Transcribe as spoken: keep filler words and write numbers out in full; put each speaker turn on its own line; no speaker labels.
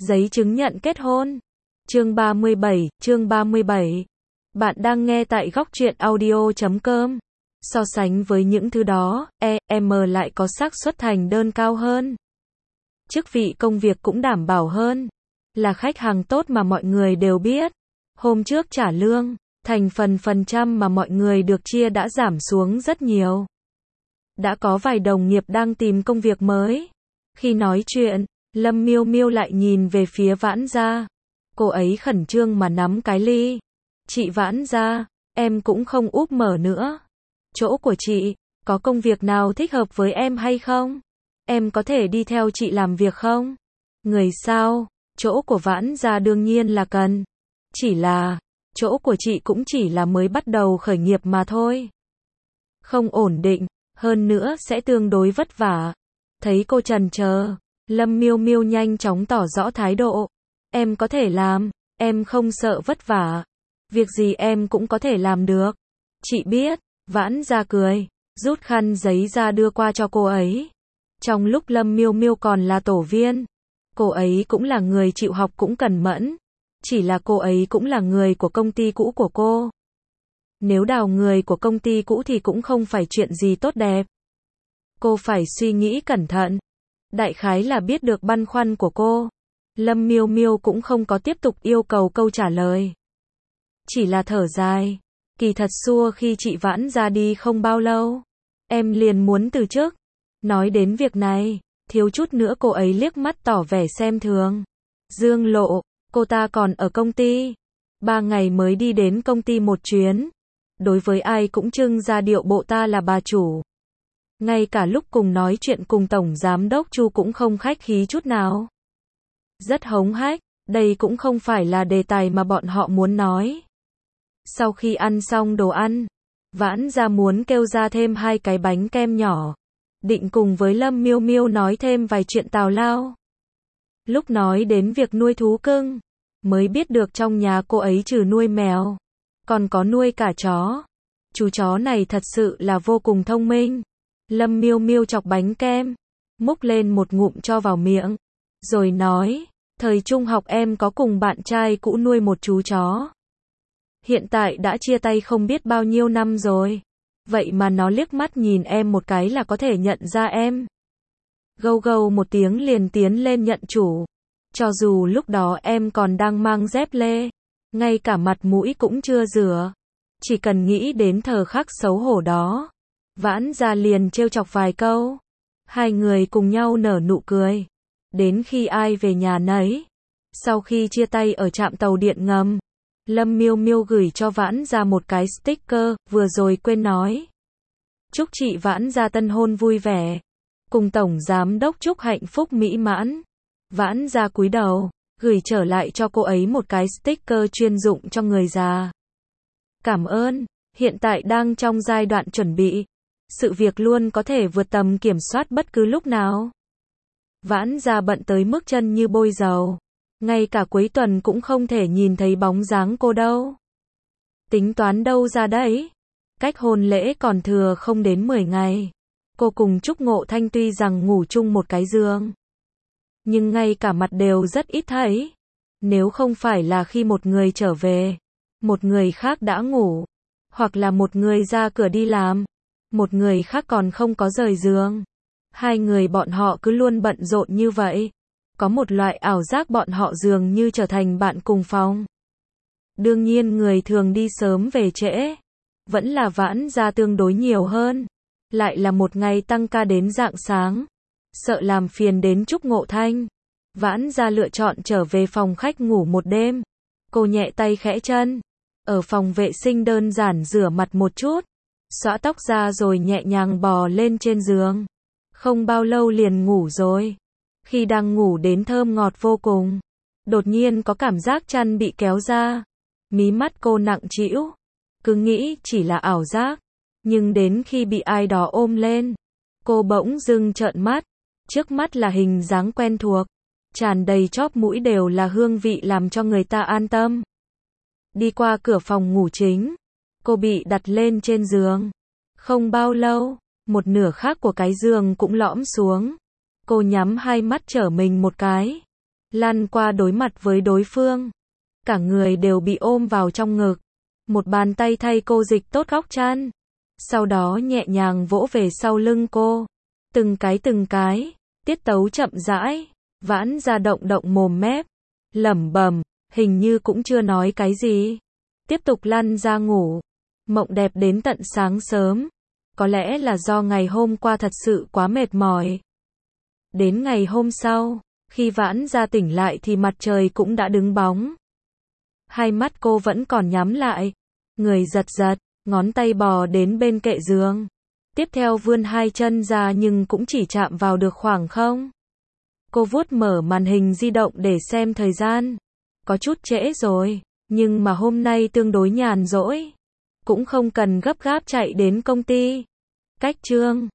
Giấy chứng nhận kết hôn. Chương ba mươi bảy, chương ba mươi bảy. Bạn đang nghe tại góc truyện audio chấm com. So sánh với những thứ đó, e em lại có xác suất thành đơn cao hơn. Chức vị công việc cũng đảm bảo hơn. Là khách hàng tốt mà mọi người đều biết. Hôm trước trả lương, thành phần phần trăm mà mọi người được chia đã giảm xuống rất nhiều. Đã có vài đồng nghiệp đang tìm công việc mới. Khi nói chuyện, Lâm Miêu Miêu lại nhìn về phía Vãn Gia. Cô ấy khẩn trương mà nắm cái ly. Chị Vãn Gia, em cũng không úp mở nữa. Chỗ của chị, có công việc nào thích hợp với em hay không? Em có thể đi theo chị làm việc không? Người sao? Chỗ của Vãn Gia đương nhiên là cần. Chỉ là, chỗ của chị cũng chỉ là mới bắt đầu khởi nghiệp mà thôi. Không ổn định, hơn nữa sẽ tương đối vất vả. Thấy cô chần chờ, Lâm Miêu Miêu nhanh chóng tỏ rõ thái độ. Em có thể làm, em không sợ vất vả. Việc gì em cũng có thể làm được. Chị biết. Vãn Gia cười, rút khăn giấy ra đưa qua cho cô ấy. Trong lúc Lâm Miêu Miêu còn là tổ viên, cô ấy cũng là người chịu học cũng cẩn mẫn. Chỉ là cô ấy cũng là người của công ty cũ của cô. Nếu đào người của công ty cũ thì cũng không phải chuyện gì tốt đẹp. Cô phải suy nghĩ cẩn thận. Đại khái là biết được băn khoăn của cô. Lâm Miêu Miêu cũng không có tiếp tục yêu cầu câu trả lời. Chỉ là thở dài. Kỳ thật xua khi chị Vãn ra đi không bao lâu, em liền muốn từ chức. Nói đến việc này, thiếu chút nữa cô ấy liếc mắt tỏ vẻ xem thường. Dương Lộ, cô ta còn ở công ty. Ba ngày mới đi đến công ty một chuyến. Đối với ai cũng trưng ra điệu bộ ta là bà chủ. Ngay cả lúc cùng nói chuyện cùng Tổng Giám đốc Chu cũng không khách khí chút nào. Rất hống hách, đây cũng không phải là đề tài mà bọn họ muốn nói. Sau khi ăn xong đồ ăn, Vãn Gia muốn kêu ra thêm hai cái bánh kem nhỏ. Định cùng với Lâm Miêu Miêu nói thêm vài chuyện tào lao. Lúc nói đến việc nuôi thú cưng, mới biết được trong nhà cô ấy trừ nuôi mèo, còn có nuôi cả chó. Chú chó này thật sự là vô cùng thông minh. Lâm Miêu Miêu chọc bánh kem, múc lên một ngụm cho vào miệng, rồi nói, thời trung học em có cùng bạn trai cũ nuôi một chú chó. Hiện tại đã chia tay không biết bao nhiêu năm rồi. Vậy mà nó liếc mắt nhìn em một cái là có thể nhận ra em. Gâu gâu một tiếng liền tiến lên nhận chủ. Cho dù lúc đó em còn đang mang dép lê, ngay cả mặt mũi cũng chưa rửa. Chỉ cần nghĩ đến thời khắc xấu hổ đó, Vãn Gia liền trêu chọc vài câu. Hai người cùng nhau nở nụ cười. Đến khi ai về nhà nấy. Sau khi chia tay ở trạm tàu điện ngầm, Lâm Miêu Miêu gửi cho Vãn Gia một cái sticker, vừa rồi quên nói. Chúc chị Vãn Gia tân hôn vui vẻ. Cùng Tổng Giám đốc chúc hạnh phúc mỹ mãn. Vãn Gia cúi đầu, gửi trở lại cho cô ấy một cái sticker chuyên dụng cho người già. Cảm ơn, hiện tại đang trong giai đoạn chuẩn bị. Sự việc luôn có thể vượt tầm kiểm soát bất cứ lúc nào. Vãn Gia bận tới mức chân như bôi dầu. Ngay cả cuối tuần cũng không thể nhìn thấy bóng dáng cô đâu. Tính toán đâu ra đấy? Cách hôn lễ còn thừa không đến mười ngày. Cô cùng Trúc Ngộ Thanh tuy rằng ngủ chung một cái giường, nhưng ngay cả mặt đều rất ít thấy. Nếu không phải là khi một người trở về, một người khác đã ngủ, hoặc là một người ra cửa đi làm, một người khác còn không có rời giường. Hai người bọn họ cứ luôn bận rộn như vậy. Có một loại ảo giác bọn họ dường như trở thành bạn cùng phòng. Đương nhiên người thường đi sớm về trễ. Vẫn là Vãn Gia tương đối nhiều hơn. Lại là một ngày tăng ca đến rạng sáng. Sợ làm phiền đến Trúc Ngộ Thanh. Vãn Gia lựa chọn trở về phòng khách ngủ một đêm. Cô nhẹ tay khẽ chân. Ở phòng vệ sinh đơn giản rửa mặt một chút. Xõa tóc ra rồi nhẹ nhàng bò lên trên giường. Không bao lâu liền ngủ rồi. Khi đang ngủ đến thơm ngọt vô cùng, đột nhiên có cảm giác chăn bị kéo ra. Mí mắt cô nặng trĩu. Cứ nghĩ chỉ là ảo giác. Nhưng đến khi bị ai đó ôm lên, cô bỗng dưng trợn mắt. Trước mắt là hình dáng quen thuộc. Tràn đầy chóp mũi đều là hương vị làm cho người ta an tâm. Đi qua cửa phòng ngủ chính, cô bị đặt lên trên giường. Không bao lâu, một nửa khác của cái giường cũng lõm xuống. Cô nhắm hai mắt trở mình một cái. lăn qua đối mặt với đối phương. Cả người đều bị ôm vào trong ngực. Một bàn tay thay cô dịch tốt góc chăn. Sau đó nhẹ nhàng vỗ về sau lưng cô. Từng cái từng cái, tiết tấu chậm rãi, Vãn ra động động mồm mép, lẩm bẩm, hình như cũng chưa nói cái gì. Tiếp tục lăn ra ngủ. Mộng đẹp đến tận sáng sớm. Có lẽ là do ngày hôm qua thật sự quá mệt mỏi. Đến ngày hôm sau, khi Vãn ra tỉnh lại thì mặt trời cũng đã đứng bóng. Hai mắt cô vẫn còn nhắm lại. Người giật giật, ngón tay bò đến bên kệ giường. Tiếp theo vươn hai chân ra nhưng cũng chỉ chạm vào được khoảng không. Cô vuốt mở màn hình di động để xem thời gian. Có chút trễ rồi, nhưng mà hôm nay tương đối nhàn rỗi. Cũng không cần gấp gáp chạy đến công ty. Cách chương